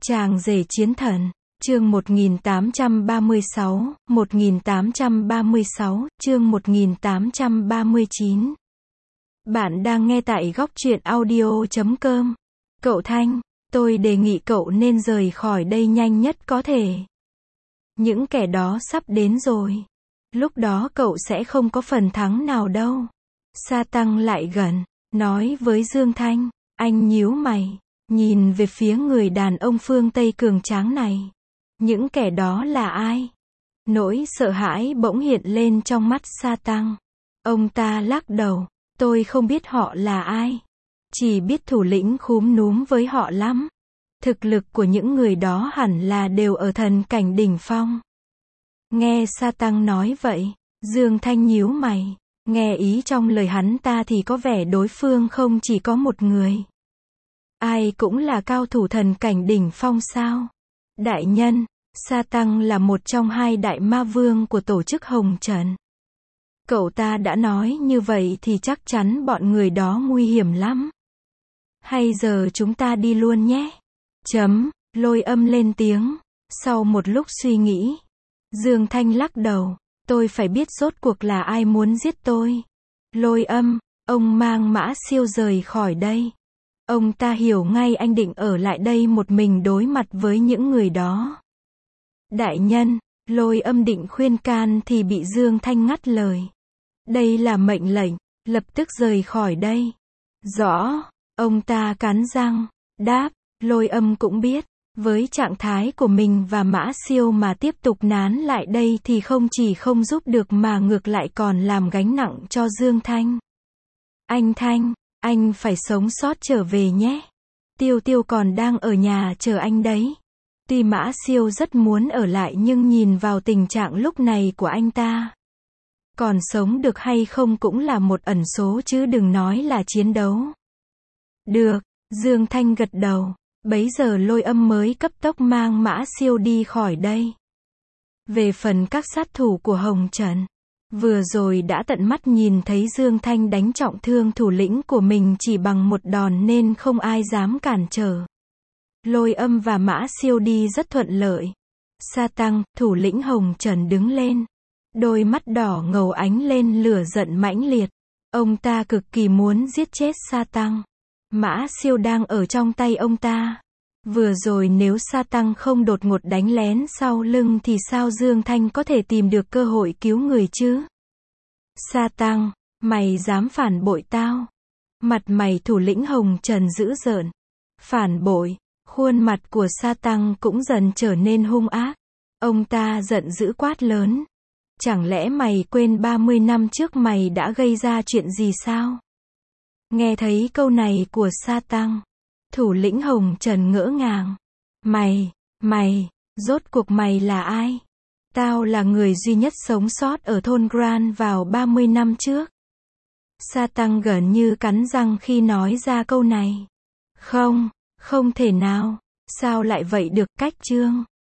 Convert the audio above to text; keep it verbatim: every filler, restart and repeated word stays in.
Chàng rể chiến thần, chương một nghìn tám trăm ba mươi sáu, một nghìn tám trăm ba mươi sáu, chương một nghìn tám trăm ba mươi chín. Bạn đang nghe tại góc truyện audio chấm com. Cậu Thanh, tôi đề nghị cậu nên rời khỏi đây nhanh nhất có thể. Những kẻ đó sắp đến rồi. Lúc đó cậu sẽ không có phần thắng nào đâu. Sa Tăng lại gần, nói với Dương Thanh. Anh nhíu mày, nhìn về phía người đàn ông phương Tây cường tráng này. Những kẻ đó là ai? Nỗi sợ hãi bỗng hiện lên trong mắt Sa Tăng. Ông ta lắc đầu. Tôi không biết họ là ai. Chỉ biết thủ lĩnh khúm núm với họ lắm. Thực lực của những người đó hẳn là đều ở thần cảnh đỉnh phong. Nghe Sa Tăng nói vậy, Dương Thanh nhíu mày. Nghe ý trong lời hắn ta thì có vẻ đối phương không chỉ có một người. Ai cũng là cao thủ thần cảnh đỉnh phong sao? Đại nhân, Sa Tăng là một trong hai đại ma vương của tổ chức Hồng Trần. Cậu ta đã nói như vậy thì chắc chắn bọn người đó nguy hiểm lắm. Hay giờ chúng ta đi luôn nhé. Chấm, Lôi Âm lên tiếng. Sau một lúc suy nghĩ, Dương Thanh lắc đầu. Tôi phải biết rốt cuộc là ai muốn giết tôi. Lôi Âm, ông mang Mã Siêu rời khỏi đây. Ông ta hiểu ngay anh định ở lại đây một mình đối mặt với những người đó. Đại nhân, Lôi Âm định khuyên can thì bị Dương Thanh ngắt lời. Đây là mệnh lệnh, lập tức rời khỏi đây. Rõ, ông ta cắn răng, đáp. Lôi Âm cũng biết, với trạng thái của mình và Mã Siêu mà tiếp tục nán lại đây thì không chỉ không giúp được mà ngược lại còn làm gánh nặng cho Dương Thanh. Anh Thanh, anh phải sống sót trở về nhé. Tiêu Tiêu còn đang ở nhà chờ anh đấy. Tuy Mã Siêu rất muốn ở lại nhưng nhìn vào tình trạng lúc này của anh ta, còn sống được hay không cũng là một ẩn số chứ đừng nói là chiến đấu. Được, Dương Thanh gật đầu. Bấy giờ Lôi Âm mới cấp tốc mang Mã Siêu đi khỏi đây. Về phần các sát thủ của Hồng Trần, vừa rồi đã tận mắt nhìn thấy Dương Thanh đánh trọng thương thủ lĩnh của mình chỉ bằng một đòn nên không ai dám cản trở. Lôi Âm và Mã Siêu đi rất thuận lợi. Sa Tăng, thủ lĩnh Hồng Trần đứng lên. Đôi mắt đỏ ngầu ánh lên lửa giận mãnh liệt. Ông ta cực kỳ muốn giết chết Sa Tăng. Mã Siêu đang ở trong tay ông ta. Vừa rồi nếu Sa Tăng không đột ngột đánh lén sau lưng thì sao Dương Thanh có thể tìm được cơ hội cứu người chứ? Sa Tăng, mày dám phản bội tao? Mặt mày thủ lĩnh Hồng Trần dữ dợn. Phản bội, khuôn mặt của Sa Tăng cũng dần trở nên hung ác. Ông ta giận dữ quát lớn. Chẳng lẽ mày quên ba mươi năm trước mày đã gây ra chuyện gì sao? Nghe thấy câu này của Sa Tăng, thủ lĩnh Hồng Trần ngỡ ngàng. Mày, mày, rốt cuộc mày là ai? Tao là người duy nhất sống sót ở thôn Grand vào ba mươi năm trước. Sa Tăng gần như cắn răng khi nói ra câu này. Không, không thể nào, sao lại vậy được, cách chương.